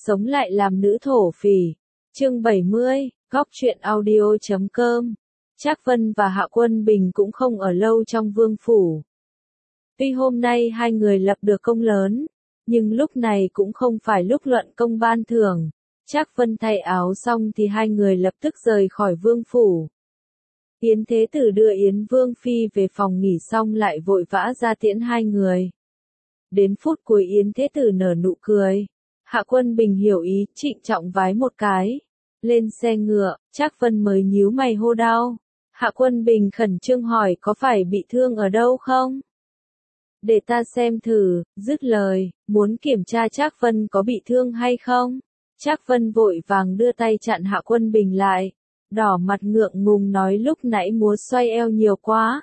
sống lại làm nữ thổ phỉ. Chương 70, Góc truyện audio.com. Trác Vân và Hạ Quân Bình cũng không ở lâu trong vương phủ. Tuy hôm nay hai người lập được công lớn, nhưng lúc này cũng không phải lúc luận công ban thưởng. Trác Vân thay áo xong thì hai người lập tức rời khỏi vương phủ. Yến Thế Tử đưa Yến Vương Phi về phòng nghỉ xong lại vội vã ra tiễn hai người. Đến phút cuối Yến Thế Tử nở nụ cười. Hạ Quân Bình hiểu ý, trịnh trọng vái một cái. Lên xe ngựa, Trác Vân mới nhíu mày hô đau. Hạ Quân Bình khẩn trương hỏi có phải bị thương ở đâu không? Để ta xem thử, dứt lời, muốn kiểm tra Trác Vân có bị thương hay không. Trác Vân vội vàng đưa tay chặn Hạ Quân Bình lại. Đỏ mặt ngượng ngùng nói lúc nãy múa xoay eo nhiều quá.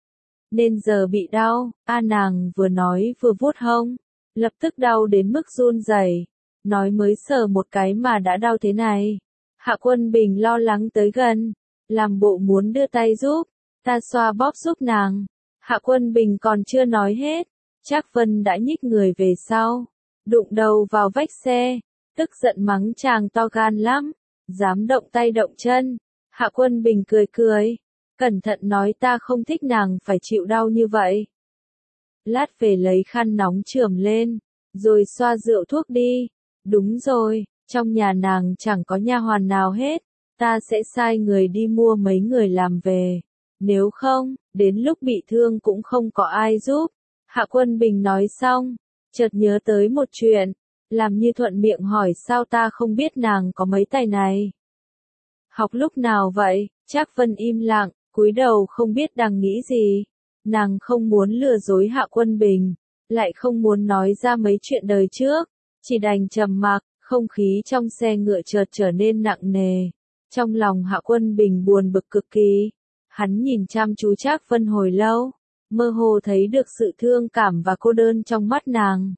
Nên giờ bị đau, nàng vừa nói vừa vuốt hông. Lập tức đau đến mức run rẩy. Nói mới sờ một cái mà đã đau thế này. Hạ Quân Bình lo lắng tới gần. Làm bộ muốn đưa tay giúp. Ta xoa bóp giúp nàng. Hạ Quân Bình còn chưa nói hết. Trác Vân đã nhích người về sau. Đụng đầu vào vách xe. Tức giận mắng chàng to gan lắm. Dám động tay động chân. Hạ Quân Bình cười cười. Cẩn thận nói ta không thích nàng phải chịu đau như vậy. Lát về lấy khăn nóng chườm lên. Rồi xoa rượu thuốc đi. Đúng rồi, trong nhà nàng chẳng có nha hoàn nào hết. Ta sẽ sai người đi mua mấy người làm về. Nếu không, đến lúc bị thương cũng không có ai giúp. Hạ Quân Bình nói xong. Chợt nhớ tới một chuyện. Làm như thuận miệng hỏi sao ta không biết nàng có mấy tài này. Học lúc nào vậy? Trác Vân im lặng, cúi đầu không biết đang nghĩ gì. Nàng không muốn lừa dối Hạ Quân Bình, lại không muốn nói ra mấy chuyện đời trước, chỉ đành trầm mặc. Không khí trong xe ngựa chợt trở nên nặng nề. Trong lòng Hạ Quân Bình buồn bực cực kỳ. Hắn nhìn chăm chú Trác Vân hồi lâu, mơ hồ thấy được sự thương cảm và cô đơn trong mắt nàng.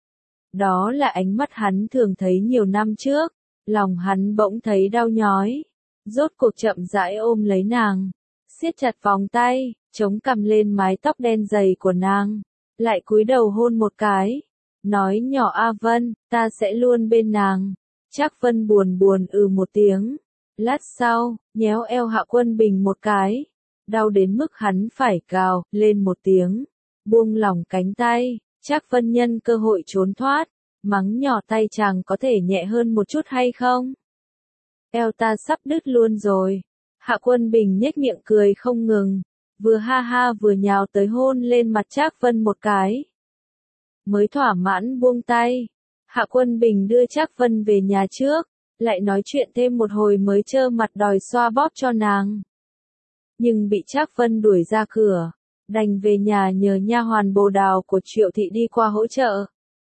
Đó là ánh mắt hắn thường thấy nhiều năm trước. Lòng hắn bỗng thấy đau nhói. Rốt cuộc chậm rãi ôm lấy nàng, siết chặt vòng tay, chống cằm lên mái tóc đen dày của nàng, lại cúi đầu hôn một cái, nói nhỏ A Vân, ta sẽ luôn bên nàng. Trác Vân buồn buồn một tiếng, lát sau, nhéo eo Hạ Quân Bình một cái, đau đến mức hắn phải gào lên một tiếng, buông lỏng cánh tay. Trác Vân nhân cơ hội trốn thoát, mắng nhỏ tay chàng có thể nhẹ hơn một chút hay không? Eo ta sắp đứt luôn rồi. Hạ Quân Bình nhếch miệng cười không ngừng, vừa ha ha vừa nhào tới hôn lên mặt Trác Vân một cái. Mới thỏa mãn buông tay, Hạ Quân Bình đưa Trác Vân về nhà trước, lại nói chuyện thêm một hồi mới trơ mặt đòi xoa bóp cho nàng. Nhưng bị Trác Vân đuổi ra cửa, đành về nhà nhờ nha hoàn Bồ Đào của Triệu thị đi qua hỗ trợ.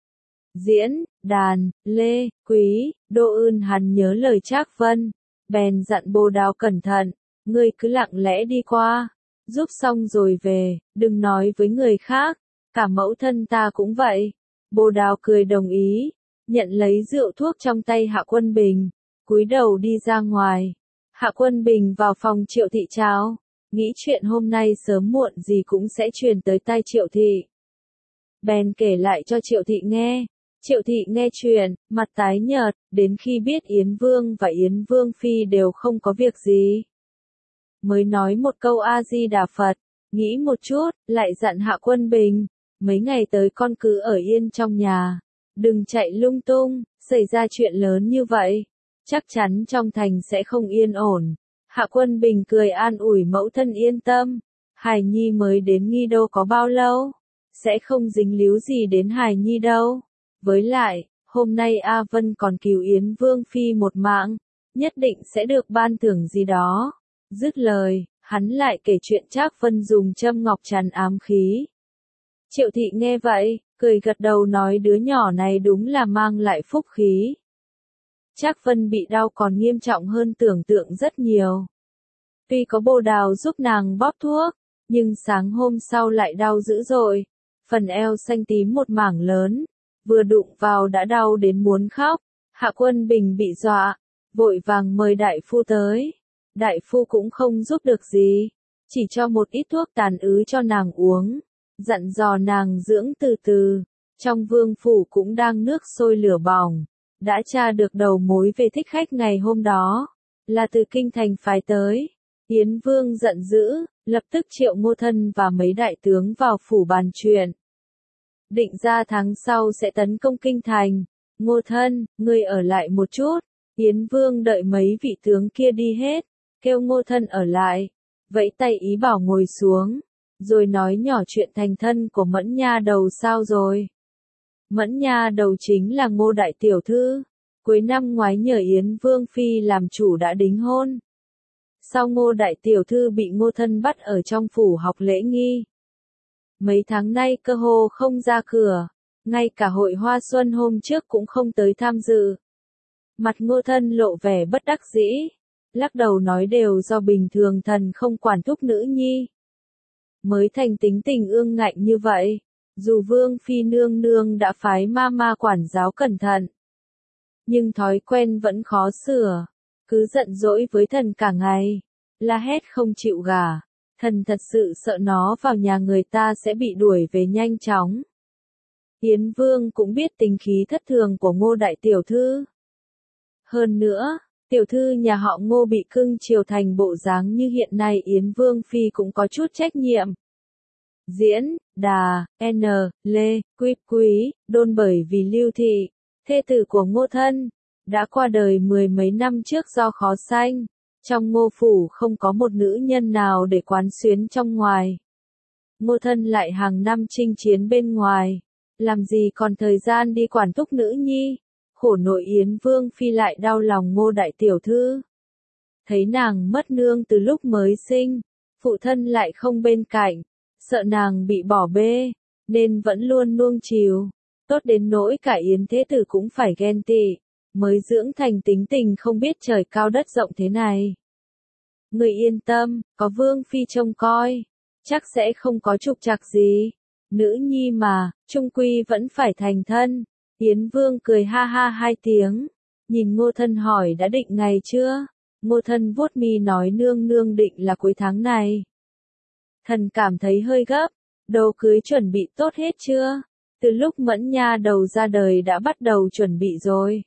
Diễn, đàn, lê, quý, đô ưn hắn nhớ lời Trác Vân, bèn dặn Bồ Đào cẩn thận, ngươi cứ lặng lẽ đi qua, giúp xong rồi về, đừng nói với người khác, cả mẫu thân ta cũng vậy. Bồ Đào cười đồng ý, nhận lấy rượu thuốc trong tay Hạ Quân Bình, cúi đầu đi ra ngoài. Hạ Quân Bình vào phòng Triệu thị chào, nghĩ chuyện hôm nay sớm muộn gì cũng sẽ truyền tới tai Triệu thị. Bèn kể lại cho Triệu thị nghe. Triệu thị nghe chuyện, mặt tái nhợt, đến khi biết Yến Vương và Yến Vương Phi đều không có việc gì. Mới nói một câu A-di-đà Phật, nghĩ một chút, lại dặn Hạ Quân Bình, mấy ngày tới con cứ ở yên trong nhà, đừng chạy lung tung, xảy ra chuyện lớn như vậy, chắc chắn trong thành sẽ không yên ổn. Hạ Quân Bình cười an ủi mẫu thân yên tâm, hài nhi mới đến Nghi Đô có bao lâu, sẽ không dính líu gì đến hài nhi đâu. Với lại, hôm nay A Vân còn cứu Yến Vương Phi một mạng, nhất định sẽ được ban thưởng gì đó. Dứt lời, hắn lại kể chuyện Trác Vân dùng châm ngọc tràn ám khí. Triệu thị nghe vậy, cười gật đầu nói đứa nhỏ này đúng là mang lại phúc khí. Trác Vân bị đau còn nghiêm trọng hơn tưởng tượng rất nhiều. Tuy có Bồ Đào giúp nàng bóp thuốc, nhưng sáng hôm sau lại đau dữ dội, phần eo xanh tím một mảng lớn. Vừa đụng vào đã đau đến muốn khóc. Hạ Quân Bình bị dọa, vội vàng mời đại phu tới. Đại phu cũng không giúp được gì, chỉ cho một ít thuốc tàn ứ cho nàng uống, dặn dò nàng dưỡng từ từ. Trong vương phủ cũng đang nước sôi lửa bỏng, đã tra được đầu mối về thích khách ngày hôm đó, là từ kinh thành phái tới. Yến Vương giận dữ, lập tức triệu Ngô Thân và mấy đại tướng vào phủ bàn chuyện. Định ra tháng sau sẽ tấn công kinh thành. Ngô Thân, ngươi ở lại một chút. Yến Vương đợi mấy vị tướng kia đi hết, kêu Ngô Thân ở lại, vẫy tay ý bảo ngồi xuống, rồi nói nhỏ chuyện thành thân của Mẫn Nha Đầu sao rồi. Mẫn Nha Đầu chính là Ngô đại tiểu thư, cuối năm ngoái nhờ Yến Vương phi làm chủ đã đính hôn. Sau Ngô đại tiểu thư bị Ngô Thân bắt ở trong phủ học lễ nghi. Mấy tháng nay cơ hồ không ra cửa, ngay cả hội hoa xuân hôm trước cũng không tới tham dự. Mặt Ngô Thân lộ vẻ bất đắc dĩ, lắc đầu nói đều do bình thường thần không quản thúc nữ nhi. Mới thành tính tình ương ngạnh như vậy, dù Vương phi nương nương đã phái ma quản giáo cẩn thận, nhưng thói quen vẫn khó sửa, cứ giận dỗi với thần cả ngày, la hét không chịu gả. Thần thật sự sợ nó vào nhà người ta sẽ bị đuổi về nhanh chóng. Yến Vương cũng biết tính khí thất thường của Ngô đại tiểu thư. Hơn nữa, tiểu thư nhà họ Ngô bị cưng chiều thành bộ dáng như hiện nay, Yến Vương phi cũng có chút trách nhiệm. Diễn, Đà, N, Lê, Quý, đôn bởi vì Lưu Thị, thê tử của Ngô Thân, đã qua đời mười mấy năm trước do khó sanh. Trong Ngô phủ không có một nữ nhân nào để quán xuyến trong ngoài. Ngô Thân lại hàng năm chinh chiến bên ngoài, làm gì còn thời gian đi quản thúc nữ nhi. Khổ nội Yến Vương phi lại đau lòng Ngô đại tiểu thư. Thấy nàng mất nương từ lúc mới sinh, phụ thân lại không bên cạnh, sợ nàng bị bỏ bê, nên vẫn luôn nuông chiều. Tốt đến nỗi cả Yến thế tử cũng phải ghen tị, mới dưỡng thành tính tình không biết trời cao đất rộng thế này. Người yên tâm, có Vương phi trông coi, chắc sẽ không có trục trặc gì. Nữ nhi mà, chung quy vẫn phải thành thân. Yến Vương cười ha ha hai tiếng, nhìn Ngô Thân hỏi đã định ngày chưa? Ngô Thân vuốt mi nói nương nương định là cuối tháng này. Thần cảm thấy hơi gấp, đồ cưới chuẩn bị tốt hết chưa? Từ lúc Mẫn Nha Đầu ra đời đã bắt đầu chuẩn bị rồi.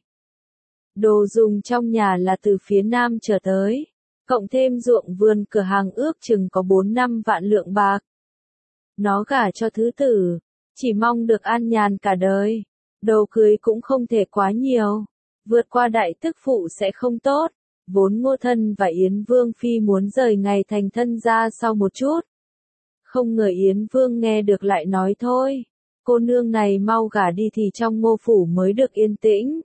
Đồ dùng trong nhà là từ phía nam trở tới, cộng thêm ruộng vườn cửa hàng ước chừng có 4-5 vạn lượng bạc. Nó gả cho thứ tử, chỉ mong được an nhàn cả đời. Đồ cưới cũng không thể quá nhiều, vượt qua đại tức phụ sẽ không tốt. Vốn Ngô Thân và Yến Vương phi muốn rời ngày thành thân ra sau một chút. Không ngờ Yến Vương nghe được lại nói thôi, cô nương này mau gả đi thì trong Ngô phủ mới được yên tĩnh.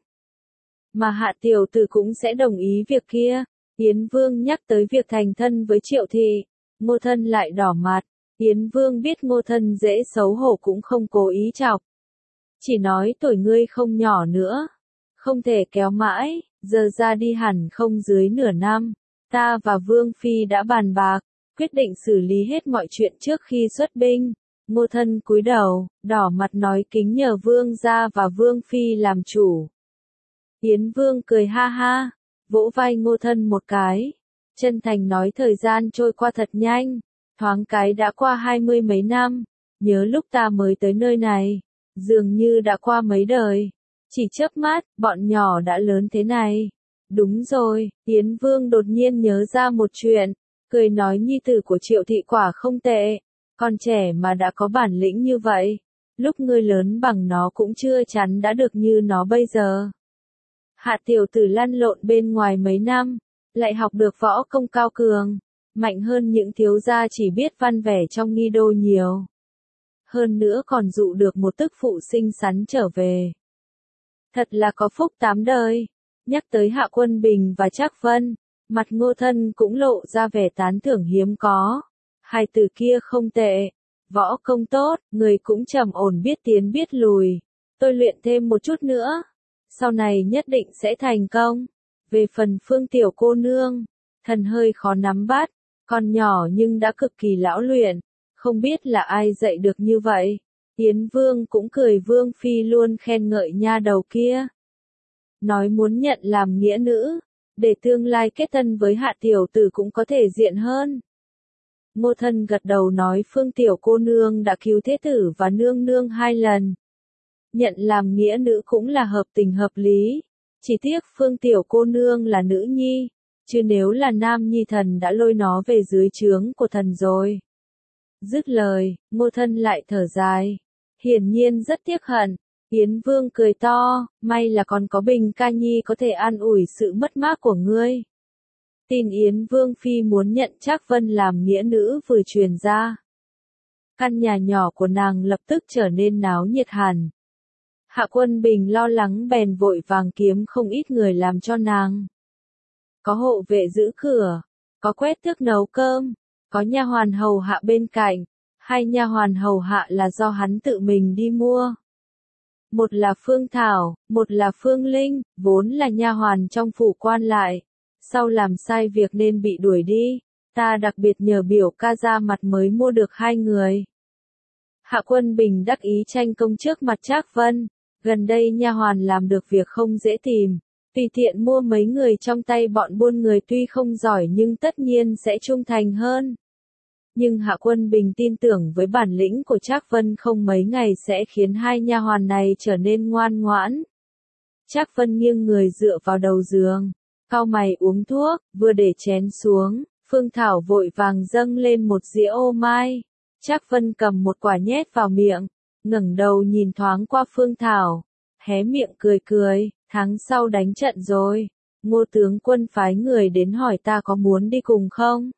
Mà Hạ tiểu tử cũng sẽ đồng ý việc kia. Yến Vương nhắc tới việc thành thân với Triệu Thị, Ngô Thân lại đỏ mặt. Yến Vương biết Ngô Thân dễ xấu hổ cũng không cố ý chọc. Chỉ nói tuổi ngươi không nhỏ nữa, không thể kéo mãi, giờ ra đi hẳn không dưới nửa năm. Ta và Vương phi đã bàn bạc, quyết định xử lý hết mọi chuyện trước khi xuất binh. Ngô Thân cúi đầu, đỏ mặt nói kính nhờ Vương gia và Vương phi làm chủ. Yến Vương cười ha ha, vỗ vai Ngô Thân một cái, chân thành nói thời gian trôi qua thật nhanh, thoáng cái đã qua 20 mấy năm, nhớ lúc ta mới tới nơi này, dường như đã qua mấy đời, chỉ chớp mắt, bọn nhỏ đã lớn thế này. Đúng rồi, Yến Vương đột nhiên nhớ ra một chuyện, cười nói nhi tử của Triệu Thị quả không tệ, con trẻ mà đã có bản lĩnh như vậy, lúc ngươi lớn bằng nó cũng chưa chắn đã được như nó bây giờ. Hạ tiểu tử lăn lộn bên ngoài mấy năm, lại học được võ công cao cường, mạnh hơn những thiếu gia chỉ biết văn vẻ trong nghi đô nhiều. Hơn nữa còn dụ được một tức phụ xinh xắn trở về. Thật là có phúc 8 đời. Nhắc tới Hạ Quân Bình và Trác Vân, mặt Ngô Thân cũng lộ ra vẻ tán thưởng hiếm có. Hai từ kia không tệ, võ công tốt, người cũng trầm ổn biết tiến biết lùi. Tôi luyện thêm một chút nữa, sau này nhất định sẽ thành công. Về phần Phương tiểu cô nương, thần hơi khó nắm bắt, còn nhỏ nhưng đã cực kỳ lão luyện, không biết là ai dạy được như vậy. Yến Vương cũng cười Vương phi luôn khen ngợi nha đầu kia. Nói muốn nhận làm nghĩa nữ, để tương lai kết thân với Hạ tiểu tử cũng có thể diện hơn. Ngô Thân gật đầu nói Phương tiểu cô nương đã cứu thế tử và nương nương 2 lần. Nhận làm nghĩa nữ cũng là hợp tình hợp lý, Chỉ tiếc Phương tiểu cô nương là nữ nhi, chứ nếu là nam nhi thần đã lôi nó về dưới trướng của thần rồi. Dứt lời, Ngô Thân lại thở dài. Hiển nhiên rất tiếc hận. Yến Vương cười to, may là còn có Bình ca nhi có thể an ủi sự mất mát của ngươi. Tin Yến Vương Phi muốn nhận Trác Vân làm nghĩa nữ vừa truyền ra. Căn nhà nhỏ của nàng lập tức trở nên náo nhiệt hẳn. Hạ Quân Bình lo lắng bèn vội vàng kiếm không ít người làm cho nàng. Có hộ vệ giữ cửa, có quét tước nấu cơm, có nha hoàn hầu hạ bên cạnh, hai nha hoàn hầu hạ là do hắn tự mình đi mua. Một là Phương Thảo, một là Phương Linh, vốn là nha hoàn trong phủ quan lại, sau làm sai việc nên bị đuổi đi, ta đặc biệt nhờ biểu ca ra mặt mới mua được hai người. Hạ Quân Bình đắc ý tranh công trước mặt Trác Vân, gần đây nha hoàn làm được việc không dễ tìm, tùy tiện mua mấy người trong tay bọn buôn người tuy không giỏi nhưng tất nhiên sẽ trung thành hơn. Nhưng Hạ Quân Bình tin tưởng với bản lĩnh của Trác Vân không mấy ngày sẽ khiến hai nha hoàn này trở nên ngoan ngoãn. Trác Vân nghiêng người dựa vào đầu giường, cau mày uống thuốc, vừa để chén xuống, Phương Thảo vội vàng dâng lên một dĩa ô mai. Trác Vân cầm một quả nhét vào miệng, ngẩng đầu nhìn thoáng qua Phương Thảo, hé miệng cười cười, tháng sau đánh trận rồi, Ngô tướng quân phái người đến hỏi ta có muốn đi cùng không?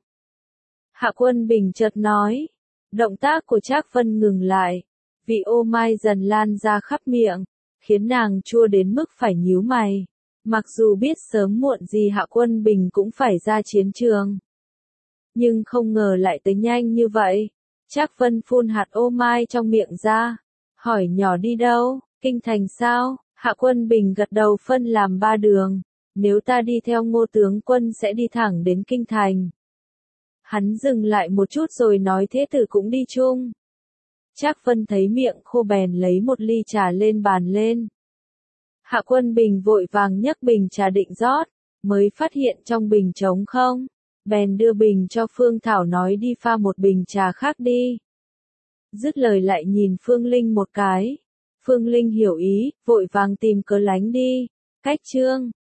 Hạ Quân Bình chợt nói, động tác của Trác Vân ngừng lại, vị ô mai dần lan ra khắp miệng, khiến nàng chua đến mức phải nhíu mày, mặc dù biết sớm muộn gì Hạ Quân Bình cũng phải ra chiến trường. Nhưng không ngờ lại tới nhanh như vậy. Trác Vân phun hạt ô mai trong miệng ra, hỏi nhỏ đi đâu, kinh thành sao? Hạ Quân Bình gật đầu phân làm ba đường, nếu ta đi theo Ngô tướng quân sẽ đi thẳng đến kinh thành. Hắn dừng lại một chút rồi nói thế tử cũng đi chung. Trác Vân thấy miệng khô bèn lấy một ly trà lên bàn lên. Hạ Quân Bình vội vàng nhấc bình trà định rót, mới phát hiện trong bình trống không. Bèn đưa bình cho Phương Thảo nói đi pha một bình trà khác đi. Dứt lời lại nhìn Phương Linh một cái. Phương Linh hiểu ý, vội vàng tìm cớ lánh đi. Cách chương